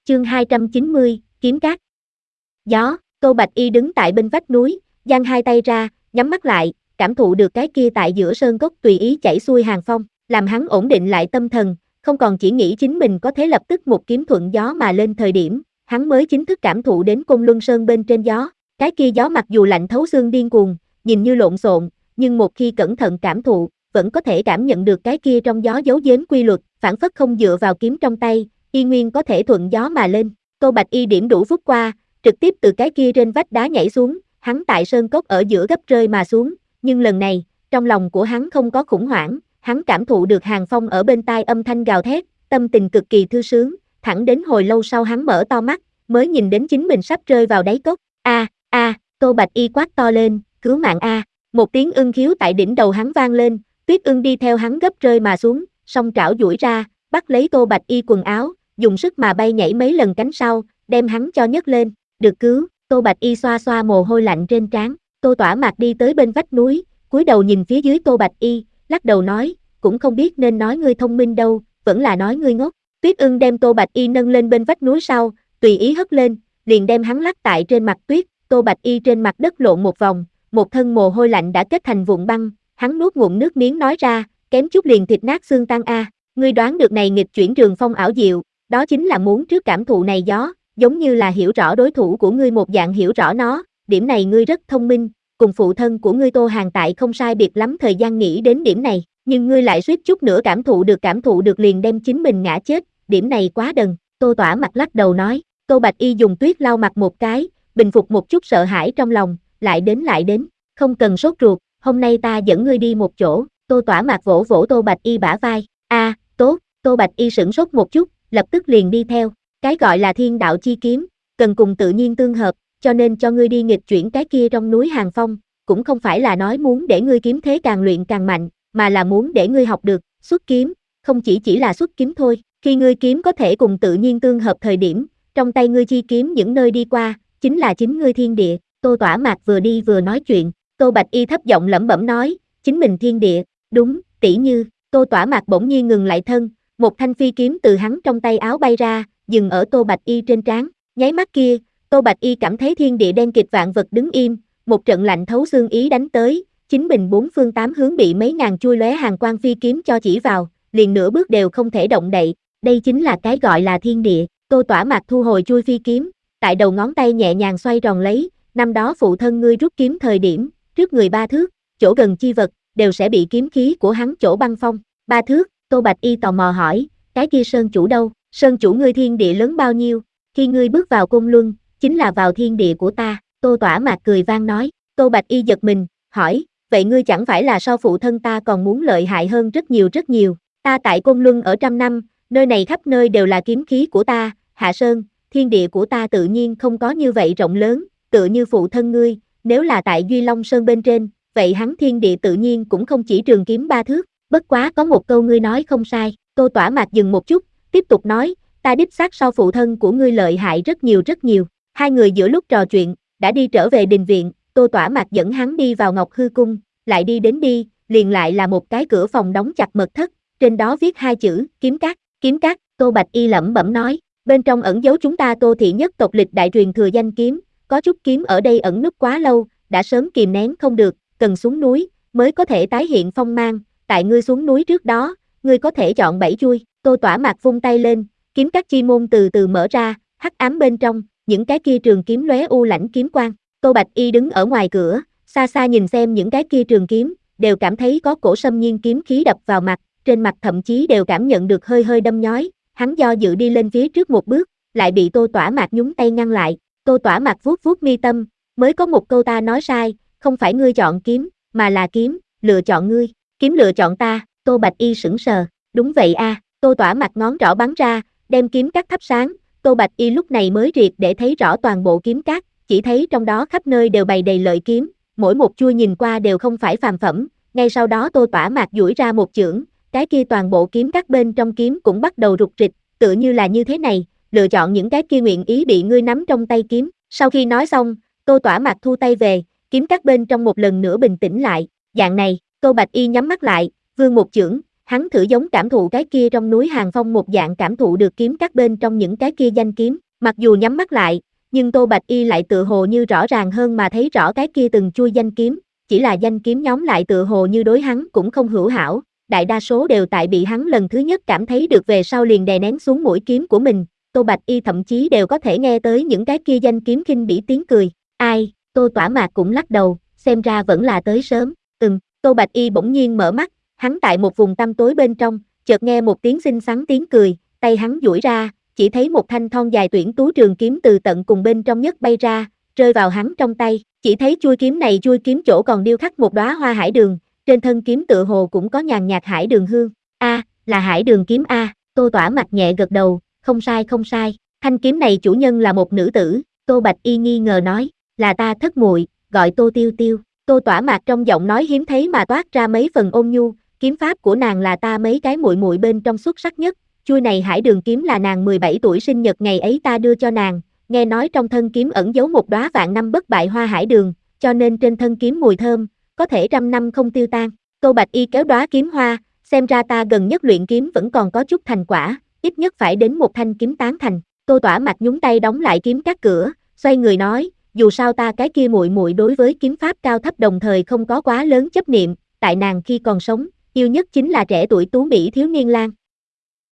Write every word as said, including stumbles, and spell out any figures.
Chương hai trăm chín mươi, kiếm cát. Gió, Tô Bạch Y đứng tại bên vách núi, giang hai tay ra, nhắm mắt lại, cảm thụ được cái kia tại giữa sơn cốc tùy ý chảy xuôi hàng phong, làm hắn ổn định lại tâm thần, không còn chỉ nghĩ chính mình có thể lập tức một kiếm thuận gió mà lên thời điểm, hắn mới chính thức cảm thụ đến Côn Luân Sơn bên trên gió, cái kia gió mặc dù lạnh thấu xương điên cuồng, nhìn như lộn xộn, nhưng một khi cẩn thận cảm thụ, vẫn có thể cảm nhận được cái kia trong gió giấu giếm quy luật, phản phất không dựa vào kiếm trong tay, y nguyên có thể thuận gió mà lên. Tô Bạch Y điểm đủ phút qua, trực tiếp từ cái kia trên vách đá nhảy xuống, hắn tại sơn cốc ở giữa gấp rơi mà xuống, nhưng lần này, trong lòng của hắn không có khủng hoảng, hắn cảm thụ được hàng phong ở bên tai âm thanh gào thét, tâm tình cực kỳ thư sướng, thẳng đến hồi lâu sau hắn mở to mắt, mới nhìn đến chính mình sắp rơi vào đáy cốc. A, a, Tô Bạch Y quát to lên, cứu mạng a! Một tiếng ưng khiếu tại đỉnh đầu hắn vang lên, Tuyết Ưng đi theo hắn gấp rơi mà xuống, song trảo duỗi ra, bắt lấy Tô Bạch Y quần áo, dùng sức mà bay nhảy mấy lần cánh sau, đem hắn cho nhấc lên, được cứu. Tô Bạch Y xoa xoa mồ hôi lạnh trên trán, Tô Tỏa Mạc đi tới bên vách núi, cúi đầu nhìn phía dưới Tô Bạch Y, lắc đầu nói, cũng không biết nên nói ngươi thông minh đâu, vẫn là nói ngươi ngốc. Tuyết Ưng đem Tô Bạch Y nâng lên bên vách núi sau, tùy ý hất lên, liền đem hắn lắc tại trên mặt tuyết, Tô Bạch Y trên mặt đất lộn một vòng, một thân mồ hôi lạnh đã kết thành vụn băng, hắn nuốt ngụm nước miếng nói ra, kém chút liền thịt nát xương tan a, ngươi đoán được này nghịch chuyển trường phong ảo diệu, đó chính là muốn trước cảm thụ này gió, giống như là hiểu rõ đối thủ của ngươi một dạng hiểu rõ nó, điểm này ngươi rất thông minh, cùng phụ thân của ngươi Tô Hàn tại không sai biệt lắm thời gian nghĩ đến điểm này, nhưng ngươi lại suýt chút nữa cảm thụ được cảm thụ được liền đem chính mình ngã chết, điểm này quá đần. Tô Tỏa Mạc lắc đầu nói. Tô Bạch Y dùng tuyết lau mặt một cái, bình phục một chút sợ hãi trong lòng, lại đến lại đến, không cần sốt ruột, hôm nay ta dẫn ngươi đi một chỗ. Tô Tỏa Mạc vỗ vỗ Tô Bạch Y bả vai, a, tốt. Tô Bạch Y sửng sốt một chút, lập tức liền đi theo, cái gọi là thiên đạo chi kiếm, cần cùng tự nhiên tương hợp, cho nên cho ngươi đi nghịch chuyển cái kia trong núi hàng phong, cũng không phải là nói muốn để ngươi kiếm thế càng luyện càng mạnh, mà là muốn để ngươi học được, xuất kiếm, không chỉ chỉ là xuất kiếm thôi, khi ngươi kiếm có thể cùng tự nhiên tương hợp thời điểm, trong tay ngươi chi kiếm những nơi đi qua, chính là chính ngươi thiên địa. Tô Tỏa Mạc vừa đi vừa nói chuyện, Tô Bạch Y thấp giọng lẩm bẩm nói, chính mình thiên địa, đúng, tỷ như. Tô Tỏa Mạc bỗng nhiên ngừng lại thân, một thanh phi kiếm từ hắn trong tay áo bay ra, dừng ở Tô Bạch Y trên trán, nháy mắt kia, Tô Bạch Y cảm thấy thiên địa đen kịt vạn vật đứng im, một trận lạnh thấu xương ý đánh tới, chính mình bốn phương tám hướng bị mấy ngàn chui lóe hàng quang phi kiếm cho chỉ vào, liền nửa bước đều không thể động đậy, đây chính là cái gọi là thiên địa. Tô Tỏa Mạc thu hồi chui phi kiếm, tại đầu ngón tay nhẹ nhàng xoay tròn lấy, năm đó phụ thân ngươi rút kiếm thời điểm, trước người ba thước, chỗ gần chi vật, đều sẽ bị kiếm khí của hắn chỗ băng phong. Ba thước, Tô Bạch Y tò mò hỏi, cái kia sơn chủ đâu? Sơn chủ ngươi thiên địa lớn bao nhiêu? Khi ngươi bước vào Côn Luân, chính là vào thiên địa của ta. Tô Tỏa Mạc cười vang nói. Tô Bạch Y giật mình, hỏi, vậy ngươi chẳng phải là so phụ thân ta còn muốn lợi hại hơn rất nhiều rất nhiều? Ta tại Côn Luân ở trăm năm, nơi này khắp nơi đều là kiếm khí của ta, Hạ Sơn, thiên địa của ta tự nhiên không có như vậy rộng lớn, tựa như phụ thân ngươi, nếu là tại Duy Long Sơn bên trên, vậy hắn thiên địa tự nhiên cũng không chỉ trường kiếm ba thước, bất quá có một câu ngươi nói không sai. Tô Tỏa Mạc dừng một chút, tiếp tục nói, ta đích xác so phụ thân của ngươi lợi hại rất nhiều rất nhiều. Hai người giữa lúc trò chuyện, đã đi trở về đình viện, Tô Tỏa Mạc dẫn hắn đi vào Ngọc Hư Cung, lại đi đến đi, liền lại là một cái cửa phòng đóng chặt mật thất, trên đó viết hai chữ, kiếm cát, kiếm cát. Tô Bạch Y lẩm bẩm nói, bên trong ẩn giấu chúng ta Tô thị nhất tộc lịch đại truyền thừa danh kiếm, có chút kiếm ở đây ẩn núp quá lâu, đã sớm kìm nén không được, cần xuống núi, mới có thể tái hiện phong mang, tại ngươi xuống núi trước đó, ngươi có thể chọn bảy chui. Tô Tỏa Mạc vung tay lên, kiếm cát chi môn từ từ mở ra, hắc ám bên trong, những cái kia trường kiếm lóe u lãnh kiếm quang. Tô Bạch Y đứng ở ngoài cửa, xa xa nhìn xem những cái kia trường kiếm, đều cảm thấy có cổ xâm nhiên kiếm khí đập vào mặt, trên mặt thậm chí đều cảm nhận được hơi hơi đâm nhói. Hắn do dự đi lên phía trước một bước, lại bị Tô Tỏa Mạc nhúng tay ngăn lại. Tô Tỏa Mạc vuốt vuốt mi tâm, mới có một câu ta nói sai, không phải ngươi chọn kiếm, mà là kiếm lựa chọn ngươi. Kiếm lựa chọn ta. Tô Bạch Y sững sờ, đúng vậy a. À. Tô Tỏa Mạc ngón trỏ bắn ra, đem kiếm cát thắp sáng. Tô Bạch Y lúc này mới triệt để thấy rõ toàn bộ kiếm cát, chỉ thấy trong đó khắp nơi đều bày đầy lợi kiếm, mỗi một chuôi nhìn qua đều không phải phàm phẩm. Ngay sau đó Tô Tỏa Mạc duỗi ra một chưởng, cái kia toàn bộ kiếm cát bên trong kiếm cũng bắt đầu rục rịch, tựa như là như thế này, lựa chọn những cái kia nguyện ý bị ngươi nắm trong tay kiếm. Sau khi nói xong, Tô Tỏa Mạc thu tay về, kiếm cát bên trong một lần nữa bình tĩnh lại, dạng này, Tô Bạch Y nhắm mắt lại, vươn một chưởng, Hắn thử giống cảm thụ cái kia trong núi Hàng Phong một dạng cảm thụ được kiếm các bên trong những cái kia danh kiếm, mặc dù nhắm mắt lại, nhưng Tô Bạch Y lại tự hồ như rõ ràng hơn mà thấy rõ cái kia từng chui danh kiếm, chỉ là danh kiếm nhóm lại tự hồ như đối hắn cũng không hữu hảo, đại đa số đều tại bị hắn lần thứ nhất cảm thấy được về sau liền đè nén xuống mũi kiếm của mình, Tô Bạch Y thậm chí đều có thể nghe tới những cái kia danh kiếm khinh bỉ tiếng cười, ai, Tô Tỏa Mạc cũng lắc đầu, xem ra vẫn là tới sớm, ừm, Tô Bạch Y bỗng nhiên mở mắt, hắn tại một vùng tăm tối bên trong, chợt nghe một tiếng xinh xắn tiếng cười, tay hắn duỗi ra, chỉ thấy một thanh thon dài tuyển tú trường kiếm từ tận cùng bên trong nhất bay ra, rơi vào hắn trong tay, chỉ thấy chuôi kiếm này chuôi kiếm chỗ còn điêu khắc một đóa hoa hải đường, trên thân kiếm tựa hồ cũng có nhàn nhạt hải đường hương, a, là hải đường kiếm a, Tô Tỏa Mạc nhẹ gật đầu, không sai không sai, thanh kiếm này chủ nhân là một nữ tử, Tô Bạch Y nghi ngờ nói, là ta thất muội, gọi Tô Tiêu Tiêu, Tô Tỏa Mạc trong giọng nói hiếm thấy mà toát ra mấy phần ôn nhu, kiếm pháp của nàng là ta mấy cái muội muội bên trong xuất sắc nhất, chuôi này hải đường kiếm là nàng mười bảy tuổi sinh nhật ngày ấy ta đưa cho nàng, nghe nói trong thân kiếm ẩn giấu một đóa vạn năm bất bại hoa hải đường, cho nên trên thân kiếm mùi thơm, có thể trăm năm không tiêu tan. Tô Bạch Y kéo đóa kiếm hoa, xem ra ta gần nhất luyện kiếm vẫn còn có chút thành quả, ít nhất phải đến một thanh kiếm tán thành. Tô Tỏa Mạc nhúng tay đóng lại kiếm các cửa, xoay người nói, dù sao ta cái kia muội muội đối với kiếm pháp cao thấp đồng thời không có quá lớn chấp niệm, tại nàng khi còn sống, yêu nhất chính là trẻ tuổi tú mỹ thiếu niên lang.